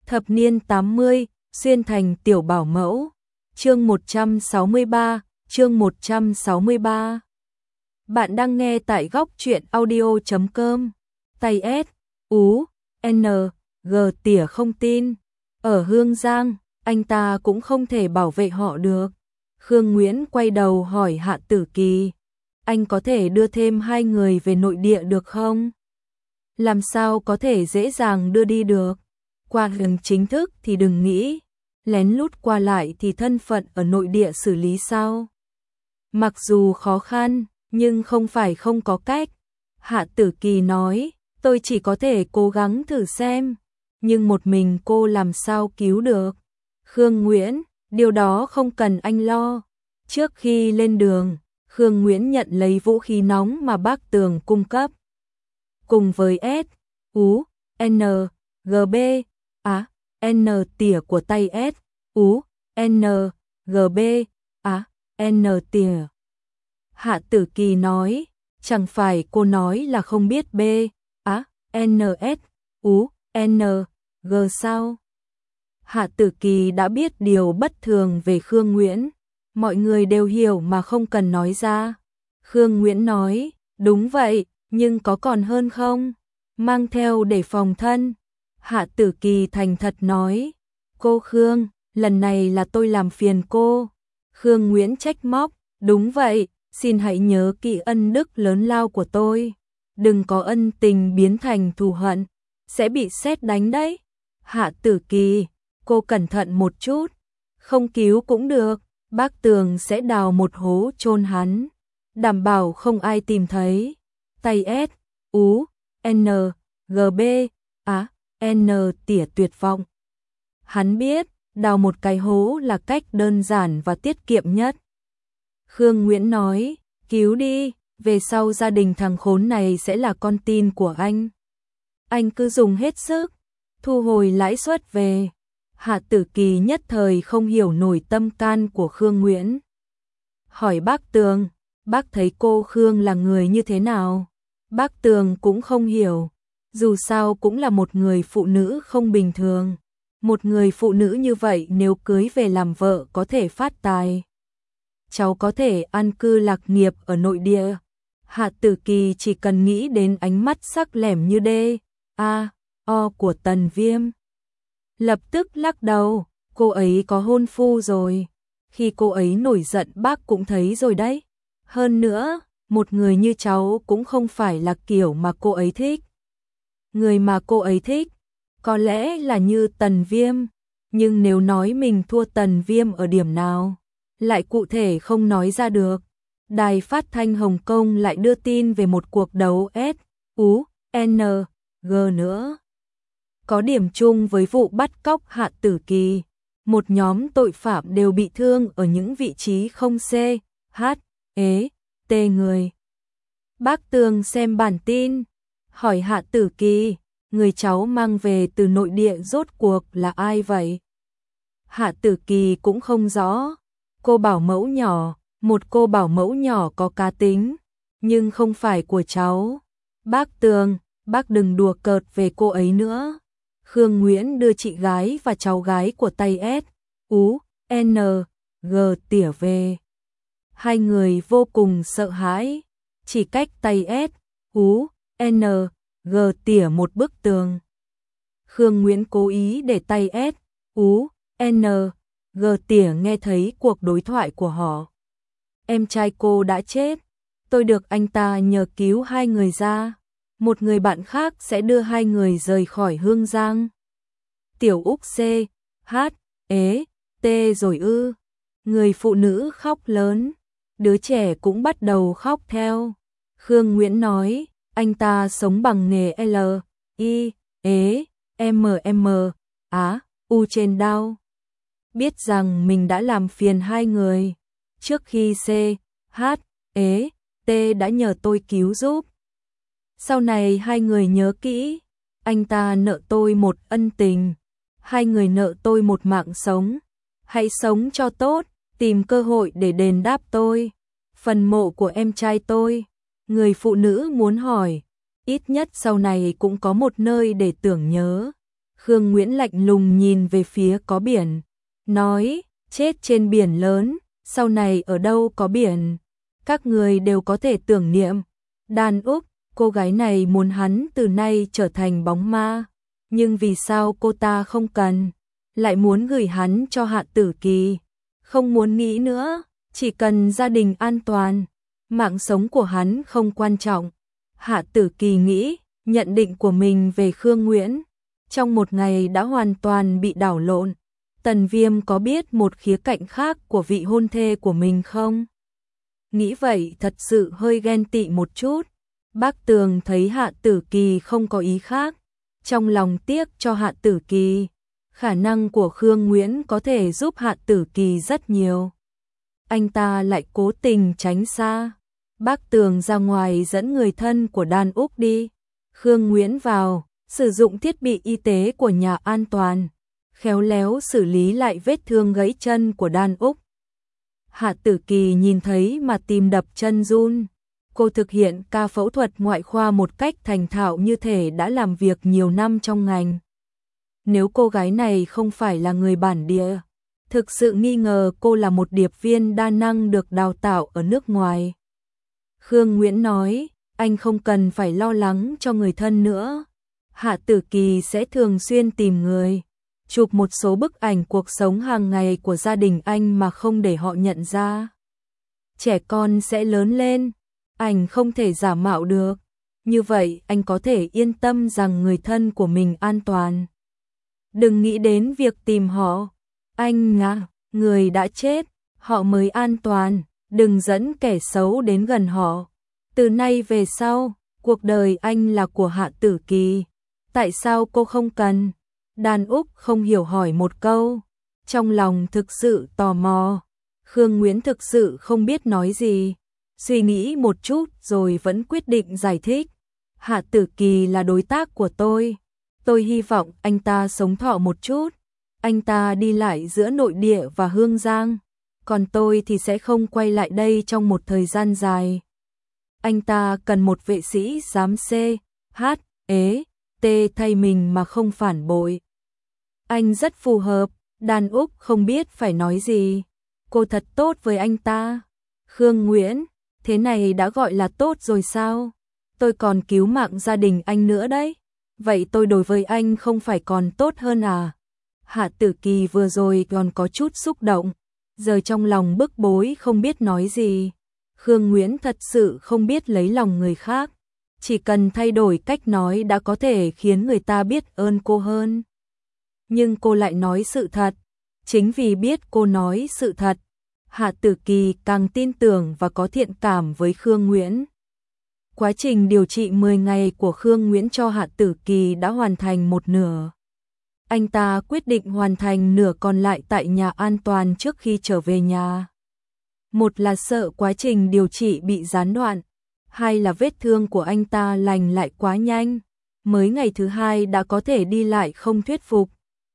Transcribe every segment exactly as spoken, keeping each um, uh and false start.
Thập niên tám mươi, xuyên thành tiểu bảo mẫu. Chương một trăm sáu mươi ba, chương một trăm sáu mươi ba. Bạn đang nghe tại góc truyện audio chấm com. Tay S, Ú, N, G tỉa không tin. Ở Hương Giang, anh ta cũng không thể bảo vệ họ được. Khương Nguyễn quay đầu hỏi Hạ Tử Kỳ. Anh có thể đưa thêm hai người về nội địa được không? Làm sao có thể dễ dàng đưa đi được? Qua đường chính thức thì đừng nghĩ. Lén lút qua lại thì thân phận ở nội địa xử lý sao? Mặc dù khó khăn, nhưng không phải không có cách. Hạ Tử Kỳ nói, tôi chỉ có thể cố gắng thử xem. Nhưng một mình cô làm sao cứu được? Khương Nguyễn, điều đó không cần anh lo. Trước khi lên đường, Khương Nguyễn nhận lấy vũ khí nóng mà bác Tường cung cấp. Cùng với S, Ú, N, G B, á, N tỉa của tay S, Ú, N, G B, á, N tỉa. Hạ Tử Kỳ nói, chẳng phải cô nói là không biết B, á, N, S, Ú, N, G sao? Hạ Tử Kỳ đã biết điều bất thường về Khương Nguyễn. Mọi người đều hiểu mà không cần nói ra. Khương Nguyễn nói, đúng vậy, nhưng có còn hơn không? Mang theo để phòng thân. Hạ Tử Kỳ thành thật nói, cô Khương, lần này là tôi làm phiền cô. Khương Nguyễn trách móc, đúng vậy, xin hãy nhớ kỹ ân đức lớn lao của tôi. Đừng có ân tình biến thành thù hận, sẽ bị sét đánh đấy. Hạ Tử Kỳ, cô cẩn thận một chút, không cứu cũng được, bác Tường sẽ đào một hố chôn hắn, đảm bảo không ai tìm thấy. Tay S, Ú, N, G B, á, N tỉa tuyệt vọng. Hắn biết, đào một cái hố là cách đơn giản và tiết kiệm nhất. Khương Nguyễn nói, cứu đi, về sau gia đình thằng khốn này sẽ là con tin của anh. Anh cứ dùng hết sức, thu hồi lãi suất về. Hạ Tử Kỳ nhất thời không hiểu nổi tâm can của Khương Nguyễn. Hỏi bác Tường, bác thấy cô Khương là người như thế nào? Bác Tường cũng không hiểu, dù sao cũng là một người phụ nữ không bình thường. Một người phụ nữ như vậy nếu cưới về làm vợ có thể phát tài. Cháu có thể an cư lạc nghiệp ở nội địa. Hạ Tử Kỳ chỉ cần nghĩ đến ánh mắt sắc lẻm như D, A, O của Tần Viêm. Lập tức lắc đầu, cô ấy có hôn phu rồi. Khi cô ấy nổi giận bác cũng thấy rồi đấy. Hơn nữa, một người như cháu cũng không phải là kiểu mà cô ấy thích. Người mà cô ấy thích, có lẽ là như Tần Viêm. Nhưng nếu nói mình thua Tần Viêm ở điểm nào, lại cụ thể không nói ra được. Đài phát thanh Hồng Kông lại đưa tin về một cuộc đấu S, Ú, N, G nữa. Có điểm chung với vụ bắt cóc Hạ Tử Kỳ. Một nhóm tội phạm đều bị thương ở những vị trí không C, H, E, T người. Bác Tường xem bản tin, hỏi Hạ Tử Kỳ, người cháu mang về từ nội địa rốt cuộc là ai vậy? Hạ Tử Kỳ cũng không rõ. Cô bảo mẫu nhỏ, một cô bảo mẫu nhỏ có cá tính, nhưng không phải của cháu. Bác Tường, bác đừng đùa cợt về cô ấy nữa. Khương Nguyễn đưa chị gái và cháu gái của tay S, Ú, N, G tỉa về. Hai người vô cùng sợ hãi, chỉ cách tay S, Ú, N, G tỉa một bức tường. Khương Nguyễn cố ý để tay S, Ú, N, G tỉa nghe thấy cuộc đối thoại của họ. Em trai cô đã chết, tôi được anh ta nhờ cứu hai người ra. Một người bạn khác sẽ đưa hai người rời khỏi Hương Giang. Tiểu Úc C, H, E, T rồi ư. Người phụ nữ khóc lớn. Đứa trẻ cũng bắt đầu khóc theo. Khương Nguyễn nói, anh ta sống bằng nghề L, I, E, M, M, Á, U trên đao. Biết rằng mình đã làm phiền hai người. Trước khi C, H, E, T đã nhờ tôi cứu giúp. Sau này hai người nhớ kỹ, anh ta nợ tôi một ân tình, hai người nợ tôi một mạng sống. Hãy sống cho tốt, tìm cơ hội để đền đáp tôi. Phần mộ của em trai tôi, người phụ nữ muốn hỏi, ít nhất sau này cũng có một nơi để tưởng nhớ. Khương Nguyễn lạnh lùng nhìn về phía có biển, nói, chết trên biển lớn, sau này ở đâu có biển, các người đều có thể tưởng niệm. Đan Úc, cô gái này muốn hắn từ nay trở thành bóng ma, nhưng vì sao cô ta không cần, lại muốn gửi hắn cho Hạ Tử Kỳ, không muốn nghĩ nữa, chỉ cần gia đình an toàn, mạng sống của hắn không quan trọng. Hạ Tử Kỳ nghĩ, nhận định của mình về Khương Nguyễn trong một ngày đã hoàn toàn bị đảo lộn. Tần Viêm có biết một khía cạnh khác của vị hôn thê của mình không? Nghĩ vậy thật sự hơi ghen tị một chút. Bác Tường thấy Hạ Tử Kỳ không có ý khác, trong lòng tiếc cho Hạ Tử Kỳ. Khả năng của Khương Nguyễn có thể giúp Hạ Tử Kỳ rất nhiều. Anh ta lại cố tình tránh xa. Bác Tường ra ngoài dẫn người thân của Đan Úc đi. Khương Nguyễn vào, sử dụng thiết bị y tế của nhà an toàn, khéo léo xử lý lại vết thương gãy chân của Đan Úc. Hạ Tử Kỳ nhìn thấy mà tim đập chân run. Cô thực hiện ca phẫu thuật ngoại khoa một cách thành thạo như thể đã làm việc nhiều năm trong ngành. Nếu cô gái này không phải là người bản địa, thực sự nghi ngờ cô là một điệp viên đa năng được đào tạo ở nước ngoài. Khương Nguyễn nói, anh không cần phải lo lắng cho người thân nữa. Hạ Tử Kỳ sẽ thường xuyên tìm người, chụp một số bức ảnh cuộc sống hàng ngày của gia đình anh mà không để họ nhận ra. Trẻ con sẽ lớn lên, ảnh không thể giả mạo được. Như vậy anh có thể yên tâm rằng người thân của mình an toàn. Đừng nghĩ đến việc tìm họ. Anh ngã, người đã chết, họ mới an toàn. Đừng dẫn kẻ xấu đến gần họ. Từ nay về sau, cuộc đời anh là của Hạ Tử Kỳ. Tại sao cô không cần? Đan Úc không hiểu hỏi một câu. Trong lòng thực sự tò mò. Khương Nguyễn thực sự không biết nói gì. Suy nghĩ một chút rồi vẫn quyết định giải thích. Hạ Tử Kỳ là đối tác của tôi. Tôi hy vọng anh ta sống thọ một chút. Anh ta đi lại giữa nội địa và Hương Giang. Còn tôi thì sẽ không quay lại đây trong một thời gian dài. Anh ta cần một vệ sĩ dám C, H, ế, T thay mình mà không phản bội. Anh rất phù hợp. Đan Úc không biết phải nói gì. Cô thật tốt với anh ta. Khương Nguyễn, thế này đã gọi là tốt rồi sao? Tôi còn cứu mạng gia đình anh nữa đấy. Vậy tôi đối với anh không phải còn tốt hơn à? Hạ Tử Kỳ vừa rồi còn có chút xúc động, giờ trong lòng bức bối không biết nói gì. Khương Nguyễn thật sự không biết lấy lòng người khác, chỉ cần thay đổi cách nói đã có thể khiến người ta biết ơn cô hơn. Nhưng cô lại nói sự thật, chính vì biết cô nói sự thật, Hạ Tử Kỳ càng tin tưởng và có thiện cảm với Khương Nguyễn. Quá trình điều trị mười ngày của Khương Nguyễn cho Hạ Tử Kỳ đã hoàn thành một nửa. Anh ta quyết định hoàn thành nửa còn lại tại nhà an toàn trước khi trở về nhà. Một là sợ quá trình điều trị bị gián đoạn, hai là vết thương của anh ta lành lại quá nhanh, mới ngày thứ hai đã có thể đi lại không thuyết phục.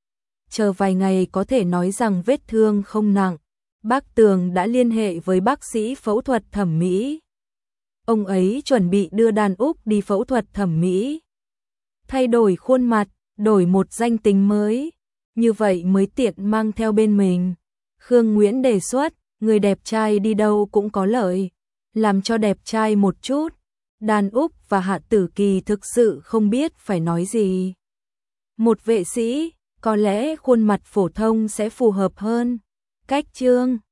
Chờ vài ngày có thể nói rằng vết thương không nặng, bác Tường đã liên hệ với bác sĩ phẫu thuật thẩm mỹ. Ông ấy chuẩn bị đưa Đan Úc đi phẫu thuật thẩm mỹ, thay đổi khuôn mặt, đổi một danh tính mới, như vậy mới tiện mang theo bên mình. Khương Nguyễn đề xuất, người đẹp trai đi đâu cũng có lợi, làm cho đẹp trai một chút. Đan Úc và Hạ Tử Kỳ thực sự không biết phải nói gì. Một vệ sĩ, có lẽ khuôn mặt phổ thông sẽ phù hợp hơn. Cách chương